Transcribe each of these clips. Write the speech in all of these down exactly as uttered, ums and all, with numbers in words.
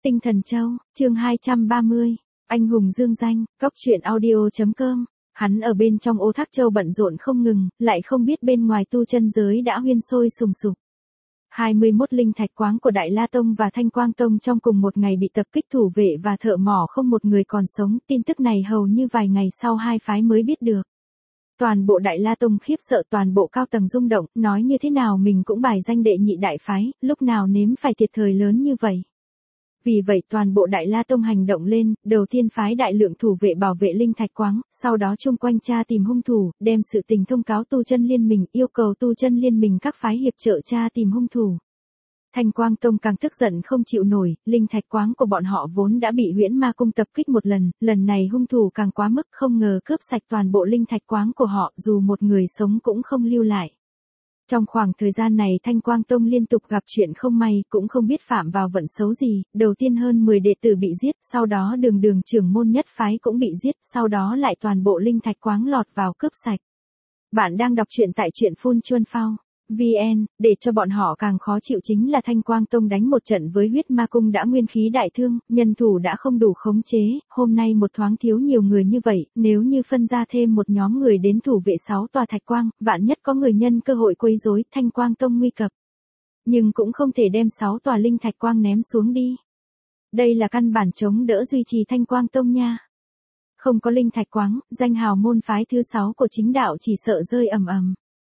Tinh Thần Châu, chương hai trăm ba mươi, anh hùng dương danh, góc truyện audio.com. Hắn ở bên trong Ô Thác Châu bận rộn không ngừng, lại không biết bên ngoài tu chân giới đã huyên sôi sùng sục. hai mươi mốt linh thạch quáng của Đại La Tông và Thanh Quang Tông trong cùng một ngày bị tập kích, thủ vệ và thợ mỏ không một người còn sống, tin tức này hầu như vài ngày sau hai phái mới biết được. Toàn bộ Đại La Tông khiếp sợ, toàn bộ cao tầng rung động, nói như thế nào mình cũng bài danh đệ nhị đại phái, lúc nào nếm phải thiệt thòi lớn như vậy. Vì vậy toàn bộ Đại La Tông hành động lên, đầu tiên phái đại lượng thủ vệ bảo vệ linh thạch quáng, sau đó chung quanh tra tìm hung thủ, đem sự tình thông cáo tu chân liên minh, yêu cầu tu chân liên minh các phái hiệp trợ tra tìm hung thủ. Thanh Quang Tông càng tức giận không chịu nổi, linh thạch quáng của bọn họ vốn đã bị Huyễn Ma Cung tập kích một lần, lần này hung thủ càng quá mức, không ngờ cướp sạch toàn bộ linh thạch quáng của họ, dù một người sống cũng không lưu lại. Trong khoảng thời gian này Thanh Quang Tông liên tục gặp chuyện không may, cũng không biết phạm vào vận xấu gì, đầu tiên hơn mười đệ tử bị giết, sau đó đường đường trưởng môn nhất phái cũng bị giết, sau đó lại toàn bộ linh thạch quáng lọt vào cướp sạch. Bạn đang đọc truyện tại truyện Phun Chuân Phao vê en, để cho bọn họ càng khó chịu chính là Thanh Quang Tông đánh một trận với Huyết Ma Cung đã nguyên khí đại thương, nhân thủ đã không đủ khống chế, hôm nay một thoáng thiếu nhiều người như vậy, nếu như phân ra thêm một nhóm người đến thủ vệ sáu tòa thạch quang, vạn nhất có người nhân cơ hội quấy rối, Thanh Quang Tông nguy cập. Nhưng cũng không thể đem sáu tòa linh thạch quang ném xuống đi. Đây là căn bản chống đỡ duy trì Thanh Quang Tông nha. Không có linh thạch quáng, danh hào môn phái thứ sáu của chính đạo chỉ sợ rơi ầm ầm.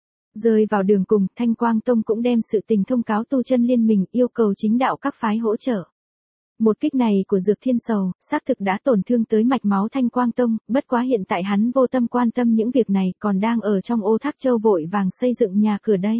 Rơi vào đường cùng, Thanh Quang Tông cũng đem sự tình thông cáo tu chân liên minh, yêu cầu chính đạo các phái hỗ trợ. Một kích này của Dược Thiên Sầu, xác thực đã tổn thương tới mạch máu Thanh Quang Tông, bất quá hiện tại hắn vô tâm quan tâm những việc này, còn đang ở trong Ô Thác Châu vội vàng xây dựng nhà cửa đây.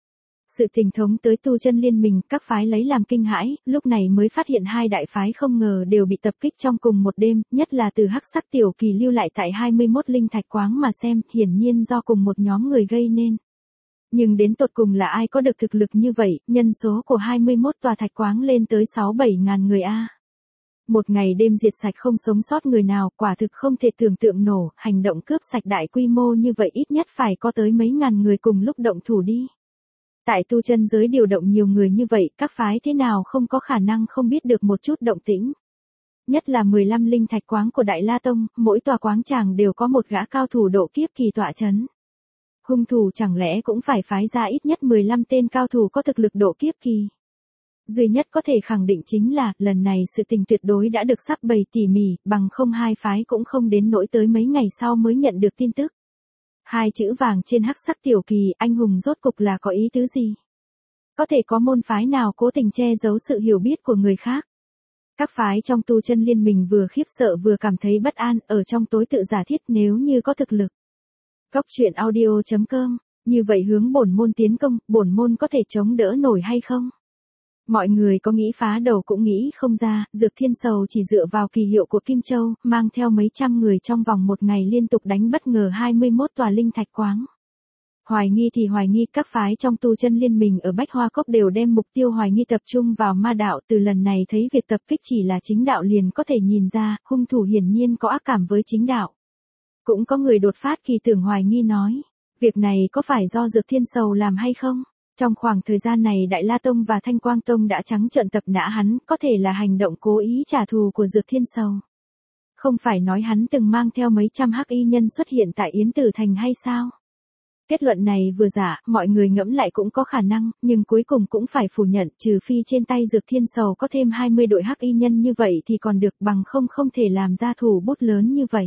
Sự tình thống tới tu chân liên minh, các phái lấy làm kinh hãi, lúc này mới phát hiện hai đại phái không ngờ đều bị tập kích trong cùng một đêm, nhất là từ Hắc Sắc Tiểu Kỳ lưu lại tại hai mươi mốt linh thạch quáng mà xem, hiển nhiên do cùng một nhóm người gây nên. Nhưng đến tột cùng là ai có được thực lực như vậy, nhân số của hai mươi mốt tòa thạch quáng lên tới sáu bảy ngàn người a. Một ngày đêm diệt sạch không sống sót người nào, quả thực không thể tưởng tượng nổ, hành động cướp sạch đại quy mô như vậy ít nhất phải có tới mấy ngàn người cùng lúc động thủ đi. Tại tu chân giới điều động nhiều người như vậy, các phái thế nào không có khả năng không biết được một chút động tĩnh. Nhất là mười lăm linh thạch quáng của Đại La Tông, mỗi tòa quáng tràng đều có một gã cao thủ độ kiếp kỳ tọa chấn. Hung thủ chẳng lẽ cũng phải phái ra ít nhất mười lăm tên cao thủ có thực lực độ kiếp kỳ. Duy nhất có thể khẳng định chính là, lần này sự tình tuyệt đối đã được sắp bày tỉ mỉ, bằng không hai phái cũng không đến nỗi tới mấy ngày sau mới nhận được tin tức. Hai chữ vàng trên Hắc Sắc Tiểu Kỳ, anh hùng rốt cục là có ý tứ gì? Có thể có môn phái nào cố tình che giấu sự hiểu biết của người khác? Các phái trong tu chân liên minh vừa khiếp sợ vừa cảm thấy bất an, ở trong tối tự giả thiết nếu như có thực lực. Góc truyện audio.com, như vậy hướng bổn môn tiến công, bổn môn có thể chống đỡ nổi hay không? Mọi người có nghĩ phá đầu cũng nghĩ không ra, Dược Thiên Sầu chỉ dựa vào kỳ hiệu của Kim Châu, mang theo mấy trăm người trong vòng một ngày liên tục đánh bất ngờ hai mươi mốt tòa linh thạch quáng. Hoài nghi thì hoài nghi, các phái trong tu chân liên minh ở Bách Hoa Cốc đều đem mục tiêu hoài nghi tập trung vào ma đạo, từ lần này thấy việc tập kích chỉ là chính đạo liền có thể nhìn ra, hung thủ hiển nhiên có ác cảm với chính đạo. Cũng có người đột phát kỳ tưởng hoài nghi nói, việc này có phải do Dược Thiên Sầu làm hay không? Trong khoảng thời gian này Đại La Tông và Thanh Quang Tông đã trắng trợn tập nã hắn, có thể là hành động cố ý trả thù của Dược Thiên Sầu. Không phải nói hắn từng mang theo mấy trăm hắc y nhân xuất hiện tại Yến Tử Thành hay sao? Kết luận này vừa giả, mọi người ngẫm lại cũng có khả năng, nhưng cuối cùng cũng phải phủ nhận, trừ phi trên tay Dược Thiên Sầu có thêm hai mươi đội hắc y nhân như vậy thì còn được, bằng không không thể làm ra thủ bút lớn như vậy.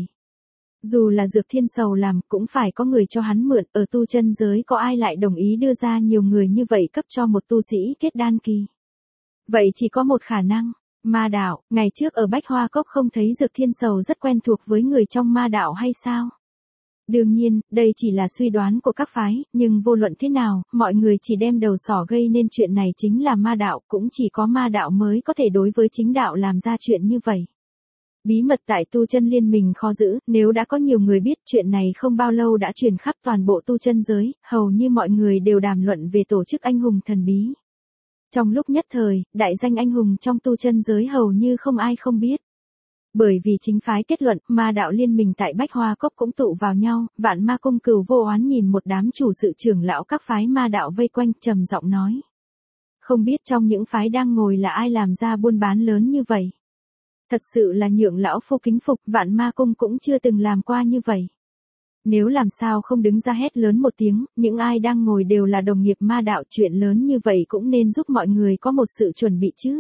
Dù là Dược Thiên Sầu làm, cũng phải có người cho hắn mượn, ở tu chân giới có ai lại đồng ý đưa ra nhiều người như vậy cấp cho một tu sĩ kết đan kỳ. Vậy chỉ có một khả năng, ma đạo, ngày trước ở Bách Hoa Cốc không thấy Dược Thiên Sầu rất quen thuộc với người trong ma đạo hay sao? Đương nhiên, đây chỉ là suy đoán của các phái, nhưng vô luận thế nào, mọi người chỉ đem đầu sỏ gây nên chuyện này chính là ma đạo, cũng chỉ có ma đạo mới có thể đối với chính đạo làm ra chuyện như vậy. Bí mật tại tu chân liên minh khó giữ, nếu đã có nhiều người biết chuyện này không bao lâu đã truyền khắp toàn bộ tu chân giới, hầu như mọi người đều đàm luận về tổ chức anh hùng thần bí. Trong lúc nhất thời, đại danh anh hùng trong tu chân giới hầu như không ai không biết. Bởi vì chính phái kết luận, ma đạo liên minh tại Bách Hoa Cốc cũng tụ vào nhau, Vạn Ma Cung Cửu vô oán nhìn một đám chủ sự trưởng lão các phái ma đạo vây quanh, trầm giọng nói. Không biết trong những phái đang ngồi là ai làm ra buôn bán lớn như vậy. Thật sự là nhượng lão phu kính phục, Vạn Ma Cung cũng chưa từng làm qua như vậy. Nếu làm sao không đứng ra hét lớn một tiếng, những ai đang ngồi đều là đồng nghiệp ma đạo, chuyện lớn như vậy cũng nên giúp mọi người có một sự chuẩn bị chứ.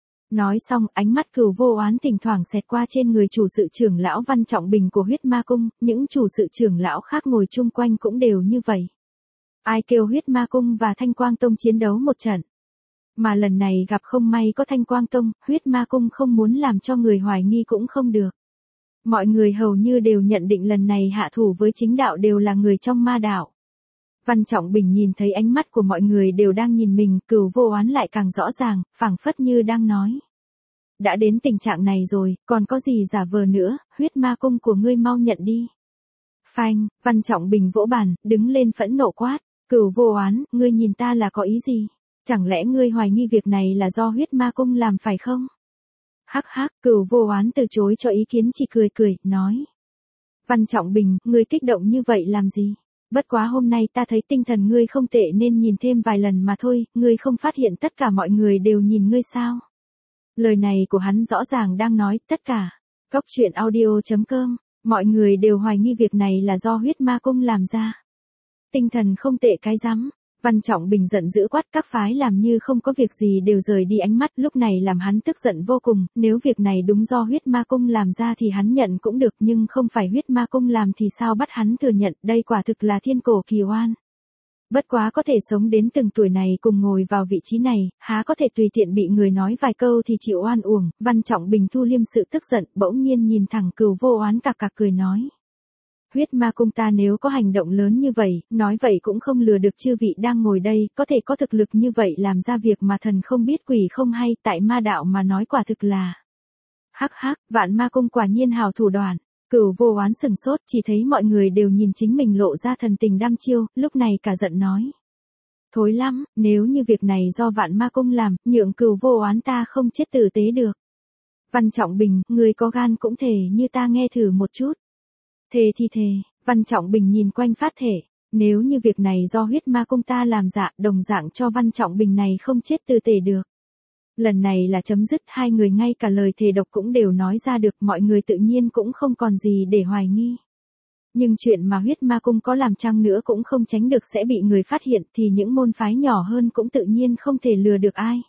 Nói xong, ánh mắt Cửu Vô Oán thỉnh thoảng xẹt qua trên người chủ sự trưởng lão Văn Trọng Bình của Huyết Ma Cung, những chủ sự trưởng lão khác ngồi chung quanh cũng đều như vậy. Ai kêu Huyết Ma Cung và Thanh Quang Tông chiến đấu một trận. Mà lần này gặp không may có Thanh Quang Tông, Huyết Ma Cung không muốn làm cho người hoài nghi cũng không được. Mọi người hầu như đều nhận định lần này hạ thủ với chính đạo đều là người trong ma đạo. Văn Trọng Bình nhìn thấy ánh mắt của mọi người đều đang nhìn mình, Cửu Vô Oán lại càng rõ ràng, phảng phất như đang nói. Đã đến tình trạng này rồi, còn có gì giả vờ nữa, Huyết Ma Cung của ngươi mau nhận đi. Phanh, Văn Trọng Bình vỗ bàn, đứng lên phẫn nộ quát, Cửu Vô Oán, ngươi nhìn ta là có ý gì? Chẳng lẽ ngươi hoài nghi việc này là do Huyết Ma Cung làm phải không? Hắc hắc, Cửu Vô Oán từ chối cho ý kiến, chỉ cười cười, nói. Văn Trọng Bình, ngươi kích động như vậy làm gì? Bất quá hôm nay ta thấy tinh thần ngươi không tệ nên nhìn thêm vài lần mà thôi, ngươi không phát hiện tất cả mọi người đều nhìn ngươi sao? Lời này của hắn rõ ràng đang nói tất cả. Cóc truyện audio chấm com, mọi người đều hoài nghi việc này là do Huyết Ma Cung làm ra. Tinh thần không tệ cái rắm. Văn Trọng Bình giận dữ quát, các phái làm như không có việc gì đều rời đi ánh mắt, lúc này làm hắn tức giận vô cùng, nếu việc này đúng do Huyết Ma Cung làm ra thì hắn nhận cũng được, nhưng không phải Huyết Ma Cung làm thì sao bắt hắn thừa nhận, đây quả thực là thiên cổ kỳ oan. Bất quá có thể sống đến từng tuổi này cùng ngồi vào vị trí này, há có thể tùy tiện bị người nói vài câu thì chịu oan uổng. Văn Trọng Bình thu liêm sự tức giận, bỗng nhiên nhìn thẳng Cửu Vô Oán cặc cặc cười nói. Huyết Ma Cung ta nếu có hành động lớn như vậy, nói vậy cũng không lừa được chư vị đang ngồi đây, có thể có thực lực như vậy làm ra việc mà thần không biết quỷ không hay, tại ma đạo mà nói quả thực là. Hắc hắc, Vạn Ma Cung quả nhiên hào thủ đoạn. Cửu Vô Oán sừng sốt, chỉ thấy mọi người đều nhìn chính mình lộ ra thần tình đăm chiêu, lúc này cả giận nói. Thối lắm, nếu như việc này do Vạn Ma Cung làm, nhượng Cửu Vô Oán ta không chết tử tế được. Văn Trọng Bình, người có gan cũng thể như ta nghe thử một chút. Thề thì thề, Văn Trọng Bình nhìn quanh phát thể, nếu như việc này do Huyết Ma Cung ta làm dạ, đồng dạng cho Văn Trọng Bình này không chết tử tế được. Lần này là chấm dứt, hai người ngay cả lời thề độc cũng đều nói ra được, mọi người tự nhiên cũng không còn gì để hoài nghi. Nhưng chuyện mà Huyết Ma Cung có làm chăng nữa cũng không tránh được sẽ bị người phát hiện, thì những môn phái nhỏ hơn cũng tự nhiên không thể lừa được ai.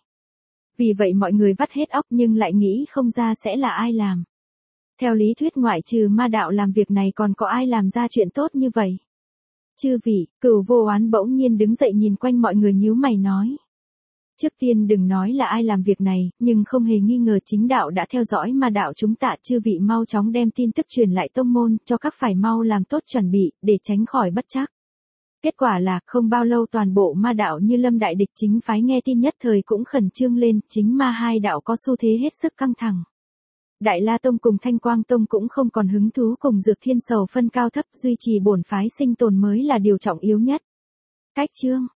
Vì vậy mọi người vắt hết óc nhưng lại nghĩ không ra sẽ là ai làm. Theo lý thuyết ngoại trừ ma đạo làm việc này còn có ai làm ra chuyện tốt như vậy? Chư vị, Cửu Vô Oán bỗng nhiên đứng dậy nhìn quanh mọi người nhíu mày nói. Trước tiên đừng nói là ai làm việc này, nhưng không hề nghi ngờ chính đạo đã theo dõi ma đạo chúng ta, chư vị mau chóng đem tin tức truyền lại tông môn, cho các phải mau làm tốt chuẩn bị, để tránh khỏi bất trắc. Kết quả là, không bao lâu toàn bộ ma đạo như lâm đại địch, chính phái nghe tin nhất thời cũng khẩn trương lên, chính ma hai đạo có xu thế hết sức căng thẳng. Đại La Tông cùng Thanh Quang Tông cũng không còn hứng thú cùng Dược Thiên sầu phân cao thấp, duy trì bổn phái sinh tồn mới là điều trọng yếu nhất. Cách chương